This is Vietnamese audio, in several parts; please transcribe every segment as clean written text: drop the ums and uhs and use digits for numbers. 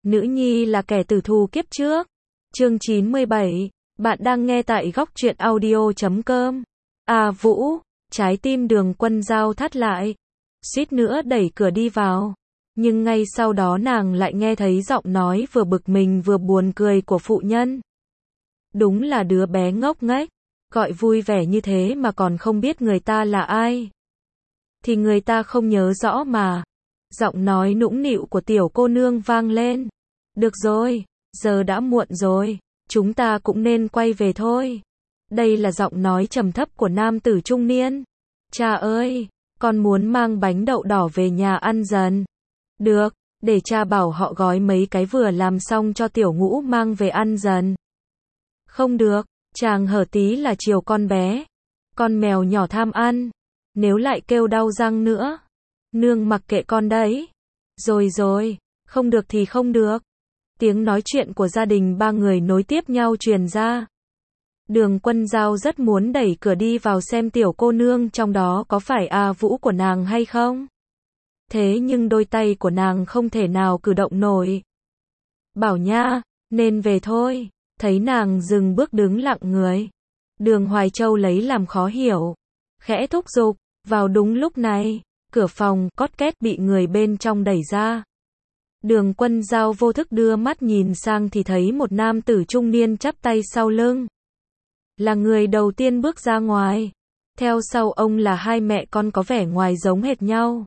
Nữ nhi là kẻ tử thù kiếp trước. Chương 97. Bạn đang nghe tại góc truyện audio.com. Vũ, trái tim Đường Quân Dao thắt lại, suýt nữa đẩy cửa đi vào. Nhưng ngay sau đó nàng lại nghe thấy giọng nói vừa bực mình vừa buồn cười của phụ nhân. Đúng là đứa bé ngốc nghếch, gọi vui vẻ như thế mà còn không biết người ta là ai. Thì người ta không nhớ rõ mà. Giọng nói nũng nịu của tiểu cô nương vang lên. Được rồi, giờ đã muộn rồi, chúng ta cũng nên quay về thôi. Đây là giọng nói trầm thấp của nam tử trung niên. Cha ơi, con muốn mang bánh đậu đỏ về nhà ăn dần. Được, để cha bảo họ gói mấy cái vừa làm xong cho tiểu Ngũ mang về ăn dần. Không được, chàng hở tí là chiều con bé. Con mèo nhỏ tham ăn, nếu lại kêu đau răng nữa, nương mặc kệ con đấy. Rồi rồi, không được thì không được. Tiếng nói chuyện của gia đình ba người nối tiếp nhau truyền ra. Đường Quân Dao rất muốn đẩy cửa đi vào xem tiểu cô nương trong đó có phải Vũ của nàng hay không. Thế nhưng đôi tay của nàng không thể nào cử động nổi. Bảo nha, nên về thôi. Thấy nàng dừng bước đứng lặng người, Đường Hoài Châu lấy làm khó hiểu, khẽ thúc giục. Vào đúng lúc này, cửa phòng cót két bị người bên trong đẩy ra. Đường Quân Dao vô thức đưa mắt nhìn sang thì thấy một nam tử trung niên chắp tay sau lưng. Là người đầu tiên bước ra ngoài. Theo sau ông là hai mẹ con có vẻ ngoài giống hệt nhau.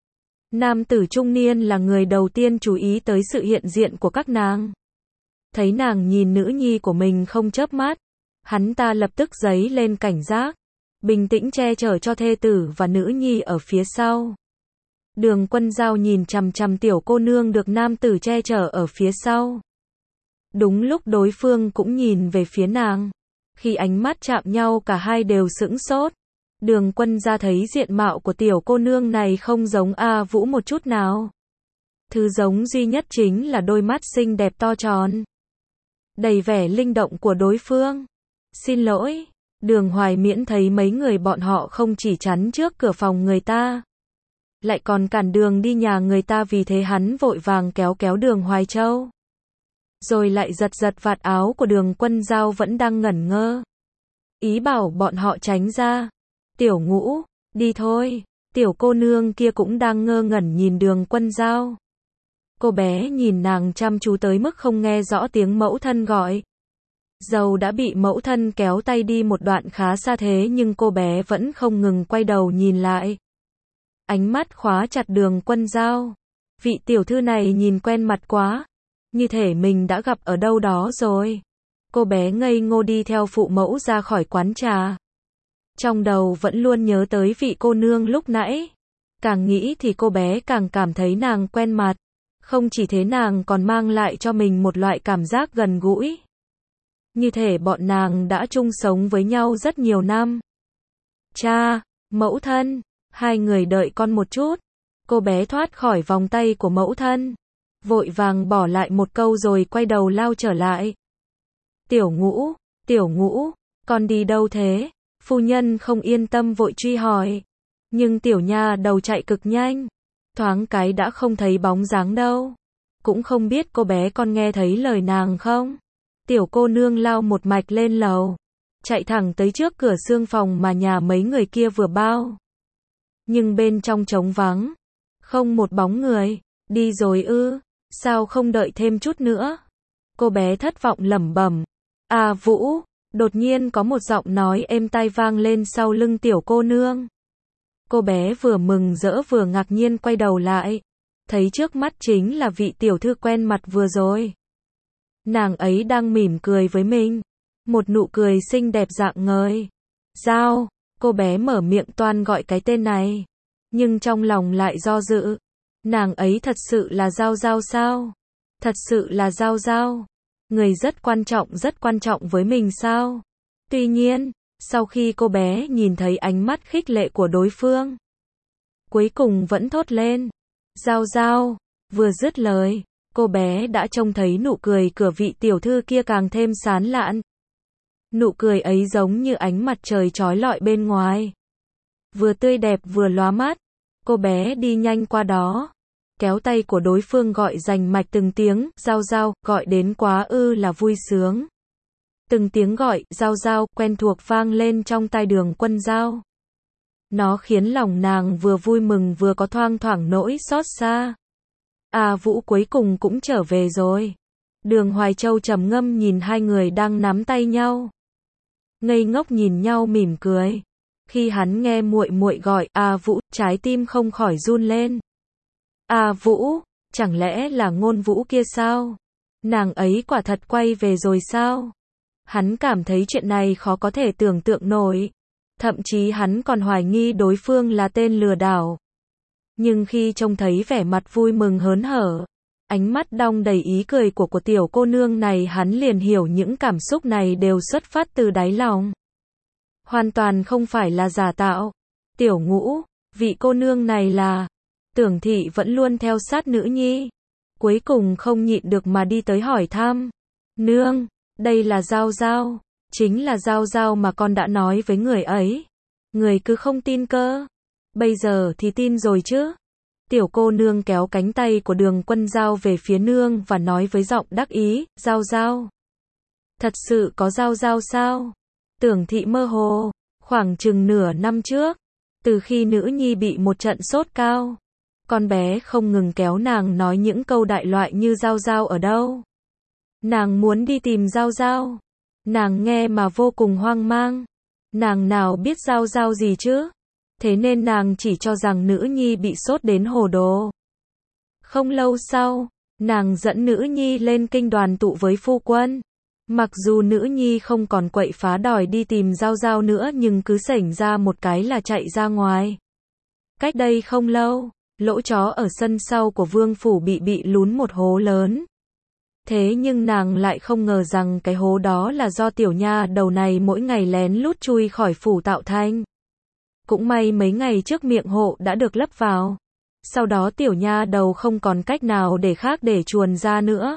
Nam tử trung niên là người đầu tiên chú ý tới sự hiện diện của các nàng. Thấy nàng nhìn nữ nhi của mình không chớp mắt, hắn ta lập tức giấy lên cảnh giác, bình tĩnh che chở cho thê tử và nữ nhi ở phía sau. Đường Quân Dao nhìn chằm chằm tiểu cô nương được nam tử che chở ở phía sau. Đúng lúc đối phương cũng nhìn về phía nàng. Khi ánh mắt chạm nhau cả hai đều sững sốt. Đường Quân Dao thấy diện mạo của tiểu cô nương này không giống Vũ một chút nào. Thứ giống duy nhất chính là đôi mắt xinh đẹp to tròn, đầy vẻ linh động của đối phương. Xin lỗi, Đường Hoài Miễn thấy mấy người bọn họ không chỉ chắn trước cửa phòng người ta, lại còn cản đường đi nhà người ta, vì thế hắn vội vàng kéo kéo Đường Hoài Châu. Rồi lại giật giật vạt áo của Đường Quân Dao vẫn đang ngẩn ngơ. Ý bảo bọn họ tránh ra. Tiểu Ngũ, đi thôi. Tiểu cô nương kia cũng đang ngơ ngẩn nhìn Đường Quân Dao. Cô bé nhìn nàng chăm chú tới mức không nghe rõ tiếng mẫu thân gọi. Dầu đã bị mẫu thân kéo tay đi một đoạn khá xa thế nhưng cô bé vẫn không ngừng quay đầu nhìn lại. Ánh mắt khóa chặt Đường Quân Dao. Vị tiểu thư này nhìn quen mặt quá, như thể mình đã gặp ở đâu đó rồi. Cô bé ngây ngô đi theo phụ mẫu ra khỏi quán trà. Trong đầu vẫn luôn nhớ tới vị cô nương lúc nãy. Càng nghĩ thì cô bé càng cảm thấy nàng quen mặt. Không chỉ thế, nàng còn mang lại cho mình một loại cảm giác gần gũi. Như thể bọn nàng đã chung sống với nhau rất nhiều năm. Cha, mẫu thân, hai người đợi con một chút. Cô bé thoát khỏi vòng tay của mẫu thân, vội vàng bỏ lại một câu rồi quay đầu lao trở lại. Tiểu Ngũ, con đi đâu thế? Phu nhân không yên tâm vội truy hỏi. Nhưng tiểu nha đầu chạy cực nhanh, thoáng cái đã không thấy bóng dáng đâu. Cũng không biết cô bé con nghe thấy lời nàng không? Tiểu cô nương lao một mạch lên lầu, chạy thẳng tới trước cửa xương phòng mà nhà mấy người kia vừa bao. Nhưng bên trong trống vắng, không một bóng người. Đi rồi ư? Sao không đợi thêm chút nữa? Cô bé thất vọng lẩm bẩm. Vũ, đột nhiên có một giọng nói êm tai vang lên sau lưng tiểu cô nương. Cô bé vừa mừng rỡ vừa ngạc nhiên quay đầu lại, thấy trước mắt chính là vị tiểu thư quen mặt vừa rồi. Nàng ấy đang mỉm cười với mình, một nụ cười xinh đẹp rạng ngời. Dao, cô bé mở miệng toan gọi cái tên này, nhưng trong lòng lại do dự. Nàng ấy thật sự là Dao Dao sao? Thật sự là Dao Dao? Người rất quan trọng với mình sao? Tuy nhiên, sau khi cô bé nhìn thấy ánh mắt khích lệ của đối phương, cuối cùng vẫn thốt lên. Dao Dao, vừa dứt lời, cô bé đã trông thấy nụ cười của vị tiểu thư kia càng thêm sán lạn. Nụ cười ấy giống như ánh mặt trời chói lọi bên ngoài, vừa tươi đẹp vừa lóa mắt. Cô bé đi nhanh qua đó, kéo tay của đối phương gọi rành mạch từng tiếng, giao giao, gọi đến quá ư là vui sướng. Từng tiếng gọi, giao giao, quen thuộc vang lên trong tai Đường Quân Giao. Nó khiến lòng nàng vừa vui mừng vừa có thoang thoảng nỗi xót xa. À Vũ cuối cùng cũng trở về rồi. Đường Hoài Châu trầm ngâm nhìn hai người đang nắm tay nhau. Ngây ngốc nhìn nhau mỉm cười. Khi hắn nghe muội muội gọi A Vũ, trái tim không khỏi run lên. A Vũ, chẳng lẽ là Ngôn Vũ kia sao? Nàng ấy quả thật quay về rồi sao? Hắn cảm thấy chuyện này khó có thể tưởng tượng nổi. Thậm chí hắn còn hoài nghi đối phương là tên lừa đảo. Nhưng khi trông thấy vẻ mặt vui mừng hớn hở, ánh mắt đong đầy ý cười của tiểu cô nương này, hắn liền hiểu những cảm xúc này đều xuất phát từ đáy lòng. Hoàn toàn không phải là giả tạo. Tiểu Ngũ, vị cô nương này là... Tưởng Thị vẫn luôn theo sát nữ nhi. Cuối cùng không nhịn được mà đi tới hỏi thăm. Nương, đây là Giao Giao. Chính là Giao Giao mà con đã nói với người ấy. Người cứ không tin cơ. Bây giờ thì tin rồi chứ. Tiểu cô nương kéo cánh tay của Đường Quân Giao về phía nương và nói với giọng đắc ý, Giao Giao. Thật sự có Giao Giao sao? Tưởng Thị mơ hồ, khoảng chừng nửa năm trước, từ khi nữ nhi bị một trận sốt cao, con bé không ngừng kéo nàng nói những câu đại loại như Giao Giao ở đâu. Nàng muốn đi tìm Giao Giao. Nàng nghe mà vô cùng hoang mang. Nàng nào biết Giao Giao gì chứ? Thế nên nàng chỉ cho rằng nữ nhi bị sốt đến hồ đồ. Không lâu sau, nàng dẫn nữ nhi lên kinh đoàn tụ với phu quân. Mặc dù nữ nhi không còn quậy phá đòi đi tìm Giao Giao nữa nhưng cứ xảy ra một cái là chạy ra ngoài. Cách đây không lâu, lỗ chó ở sân sau của vương phủ bị lún một hố lớn. Thế nhưng nàng lại không ngờ rằng cái hố đó là do tiểu nha đầu này mỗi ngày lén lút chui khỏi phủ tạo thành. Cũng may mấy ngày trước miệng hộ đã được lấp vào. Sau đó tiểu nha đầu không còn cách nào để chuồn ra nữa.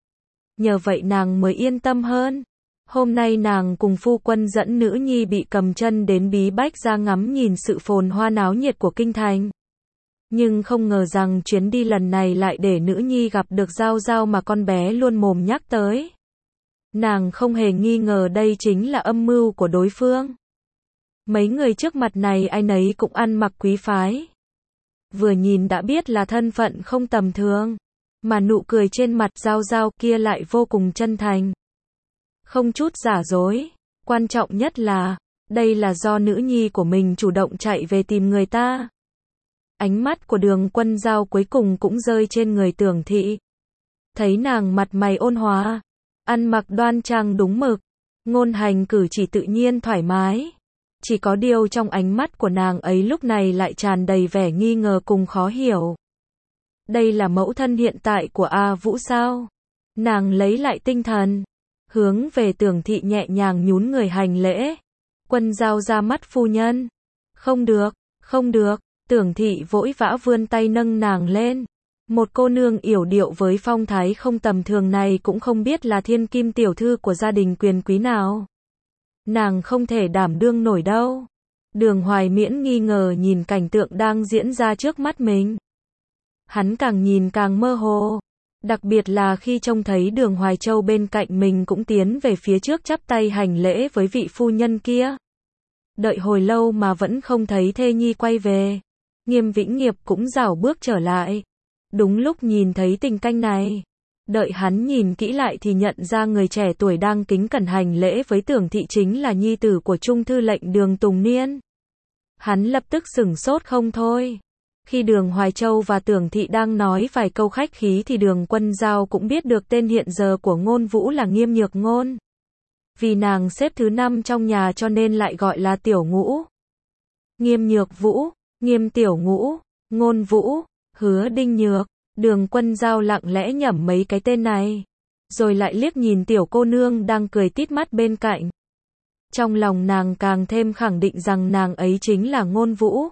Nhờ vậy nàng mới yên tâm hơn. Hôm nay nàng cùng phu quân dẫn nữ nhi bị cầm chân đến Bí Bách ra ngắm nhìn sự phồn hoa náo nhiệt của kinh thành. Nhưng không ngờ rằng chuyến đi lần này lại để nữ nhi gặp được Giao Giao mà con bé luôn mồm nhắc tới. Nàng không hề nghi ngờ đây chính là âm mưu của đối phương. Mấy người trước mặt này ai nấy cũng ăn mặc quý phái. Vừa nhìn đã biết là thân phận không tầm thường. Mà nụ cười trên mặt Giao Giao kia lại vô cùng chân thành. Không chút giả dối. Quan trọng nhất là, đây là do nữ nhi của mình chủ động chạy về tìm người ta. Ánh mắt của Đường Quân Giao cuối cùng cũng rơi trên người Tưởng Thị. Thấy nàng mặt mày ôn hòa, ăn mặc đoan trang đúng mực, ngôn hành cử chỉ tự nhiên thoải mái. Chỉ có điều trong ánh mắt của nàng ấy lúc này lại tràn đầy vẻ nghi ngờ cùng khó hiểu. Đây là mẫu thân hiện tại của A Vũ sao? Nàng lấy lại tinh thần, hướng về Tưởng Thị nhẹ nhàng nhún người hành lễ. Quân Giao ra mắt phu nhân. Không được, không được. Tưởng Thị vội vã vươn tay nâng nàng lên. Một cô nương yểu điệu với phong thái không tầm thường này cũng không biết là thiên kim tiểu thư của gia đình quyền quý nào. Nàng không thể đảm đương nổi đâu. Đường Hoài Miễn nghi ngờ nhìn cảnh tượng đang diễn ra trước mắt mình. Hắn càng nhìn càng mơ hồ. Đặc biệt là khi trông thấy Đường Hoài Châu bên cạnh mình cũng tiến về phía trước chắp tay hành lễ với vị phu nhân kia. Đợi hồi lâu mà vẫn không thấy thê nhi quay về. Nghiêm Vĩnh Nghiệp cũng rảo bước trở lại. Đúng lúc nhìn thấy tình cảnh này, đợi hắn nhìn kỹ lại thì nhận ra người trẻ tuổi đang kính cẩn hành lễ với Tưởng Thị chính là nhi tử của Trung thư lệnh Đường Tùng Niên. Hắn lập tức sửng sốt không thôi. Khi Đường Hoài Châu và Tưởng Thị đang nói vài câu khách khí thì Đường Quân Giao cũng biết được tên hiện giờ của Ngôn Vũ là Nghiêm Nhược Ngôn. Vì nàng xếp thứ 5 trong nhà cho nên lại gọi là Tiểu Ngũ. Nghiêm Nhược Vũ, Nghiêm Tiểu Ngũ, Ngôn Vũ, Hứa Đinh Nhược. Đường Quân Giao lặng lẽ nhẩm mấy cái tên này, rồi lại liếc nhìn tiểu cô nương đang cười tít mắt bên cạnh. Trong lòng nàng càng thêm khẳng định rằng nàng ấy chính là Ngôn Vũ.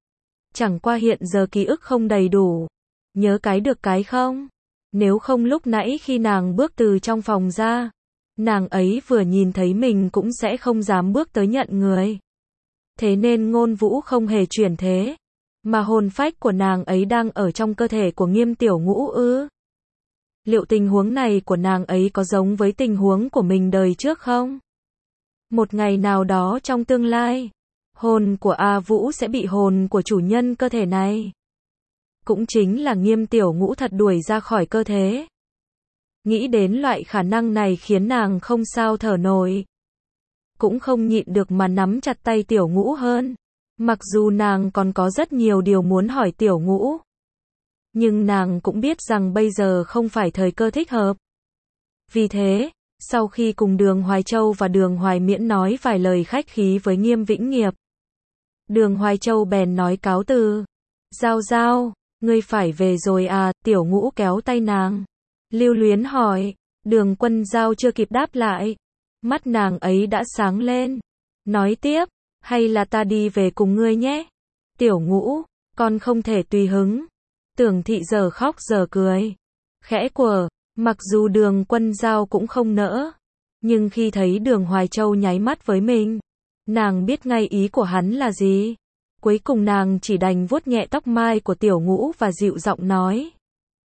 Chẳng qua hiện giờ ký ức không đầy đủ. Nhớ cái được cái không? Nếu không lúc nãy khi nàng bước từ trong phòng ra, nàng ấy vừa nhìn thấy mình cũng sẽ không dám bước tới nhận người. Thế nên Ngôn Vũ không hề chuyển thế. mà hồn phách của nàng ấy đang ở trong cơ thể của Nghiêm Tiểu Ngũ ư? Liệu tình huống này của nàng ấy có giống với tình huống của mình đời trước không? Một ngày nào đó trong tương lai, hồn của A Vũ sẽ bị hồn của chủ nhân cơ thể này, cũng chính là Nghiêm Tiểu Ngũ thật đuổi ra khỏi cơ thể. Nghĩ đến loại khả năng này khiến nàng không sao thở nổi. Cũng không nhịn được mà nắm chặt tay Tiểu Ngũ hơn. Mặc dù nàng còn có rất nhiều điều muốn hỏi Tiểu Ngũ, nhưng nàng cũng biết rằng bây giờ không phải thời cơ thích hợp. Vì thế, sau khi cùng Đường Hoài Châu và Đường Hoài Miễn nói vài lời khách khí với Nghiêm Vĩnh Nghiệp, Đường Hoài Châu bèn nói cáo từ. Giao Giao, ngươi phải về rồi à? Tiểu Ngũ kéo tay nàng, lưu luyến hỏi. Đường Quân Giao chưa kịp đáp lại, mắt nàng ấy đã sáng lên, nói tiếp, hay là ta đi về cùng ngươi nhé? Tiểu Ngũ, con không thể tùy hứng. Tưởng Thị giờ khóc giờ cười, khẽ quở. Mặc dù Đường Quân Giao cũng không nỡ, nhưng khi thấy Đường Hoài Châu nháy mắt với mình, nàng biết ngay ý của hắn là gì. Cuối cùng nàng chỉ đành vuốt nhẹ tóc mai của Tiểu Ngũ và dịu giọng nói.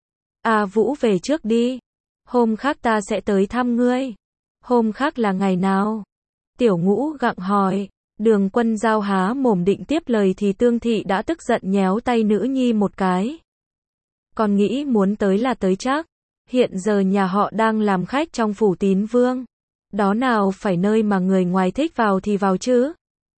A Vũ về trước đi, hôm khác ta sẽ tới thăm ngươi. Hôm khác là ngày nào? Tiểu Ngũ gặng hỏi. Đường Quân Giao há mồm định tiếp lời thì Tương Thị đã tức giận nhéo tay nữ nhi một cái. Con nghĩ muốn tới là tới chắc. Hiện giờ nhà họ đang làm khách trong phủ Tín Vương. Đó nào phải nơi mà người ngoài thích vào thì vào chứ.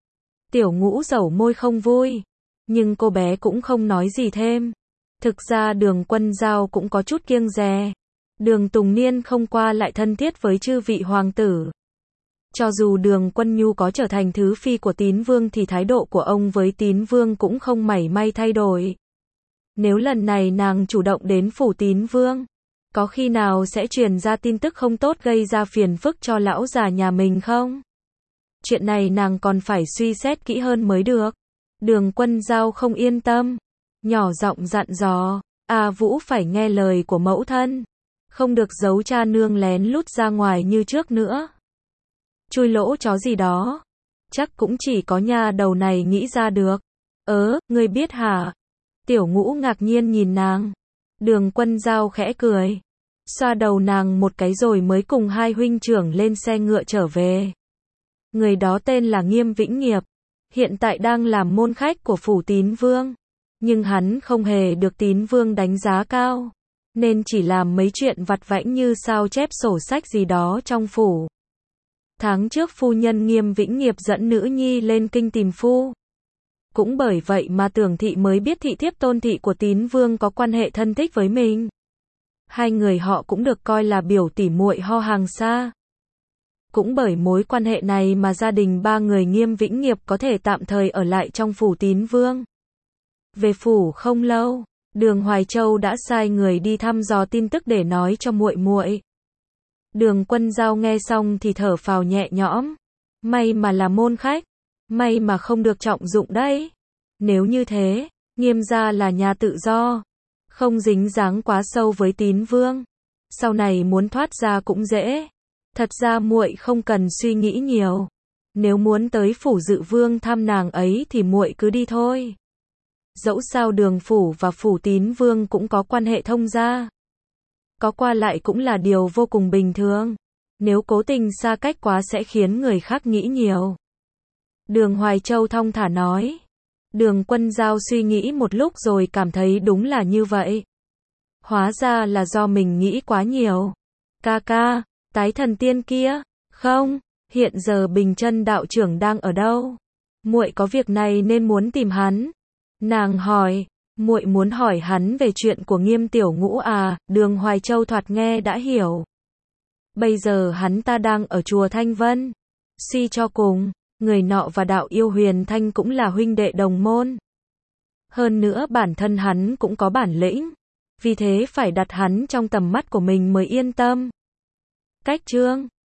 Tiểu Ngũ dẩu môi không vui, nhưng cô bé cũng không nói gì thêm. Thực ra Đường Quân Giao cũng có chút kiêng dè. Đường Tùng Niên không qua lại thân thiết với chư vị hoàng tử. Cho dù Đường Quân Nhu có trở thành thứ phi của Tín Vương thì thái độ của ông với Tín Vương cũng không mảy may thay đổi. Nếu lần này nàng chủ động đến phủ Tín Vương, có khi nào sẽ truyền ra tin tức không tốt gây ra phiền phức cho lão già nhà mình không? Chuyện này nàng còn phải suy xét kỹ hơn mới được. Đường Quân Giao không yên tâm, nhỏ giọng dặn dò, A Vũ phải nghe lời của mẫu thân, không được giấu cha nương lén lút ra ngoài như trước nữa. Chui lỗ chó gì đó, chắc cũng chỉ có nha đầu này nghĩ ra được. Ngươi biết hả? Tiểu Ngũ ngạc nhiên nhìn nàng. Đường Quân Giao khẽ cười, xoa đầu nàng một cái rồi mới cùng hai huynh trưởng lên xe ngựa trở về. Người đó tên là Nghiêm Vĩnh Nghiệp, hiện tại đang làm môn khách của phủ Tín Vương, nhưng hắn không hề được Tín Vương đánh giá cao, nên chỉ làm mấy chuyện vặt vãnh như sao chép sổ sách gì đó trong phủ. Tháng trước phu nhân Nghiêm Vĩnh Nghiệp dẫn nữ nhi lên kinh tìm phu. Cũng bởi vậy mà Tưởng Thị mới biết thị thiếp Tôn Thị của Tín Vương có quan hệ thân thích với mình. Hai người họ cũng được coi là biểu tỉ muội ho hàng xa. Cũng bởi mối quan hệ này mà gia đình ba người Nghiêm Vĩnh Nghiệp có thể tạm thời ở lại trong phủ Tín Vương. Về phủ không lâu, Đường Hoài Châu đã sai người đi thăm dò tin tức để nói cho muội muội. Đường Quân Giao nghe xong thì thở phào nhẹ nhõm. May mà là môn khách, may mà không được trọng dụng đấy. Nếu như thế, Nghiêm gia là nhà tự do, không dính dáng quá sâu với Tín Vương, sau này muốn thoát ra cũng dễ. Thật ra muội không cần suy nghĩ nhiều. Nếu muốn tới phủ Dự Vương thăm nàng ấy thì muội cứ đi thôi. Dẫu sao Đường phủ và phủ Tín Vương cũng có quan hệ thông gia, có qua lại cũng là điều vô cùng bình thường. Nếu cố tình xa cách quá sẽ khiến người khác nghĩ nhiều. Đường Hoài Châu thong thả nói. Đường Quân Giao suy nghĩ một lúc rồi cảm thấy đúng là như vậy. Hóa ra là do mình nghĩ quá nhiều. Ca, Tái Thần Tiên kia, không, hiện giờ Bình Chân đạo trưởng đang ở đâu? Muội có việc này nên muốn tìm hắn. Nàng hỏi, muội muốn hỏi hắn về chuyện của Nghiêm Tiểu Ngũ à? Đường Hoài Châu thoạt nghe đã hiểu. Bây giờ hắn ta đang ở chùa Thanh Vân. Suy cho cùng, người nọ và đạo yêu Huyền Thanh cũng là huynh đệ đồng môn. Hơn nữa bản thân hắn cũng có bản lĩnh, vì thế phải đặt hắn trong tầm mắt của mình mới yên tâm. Cách chương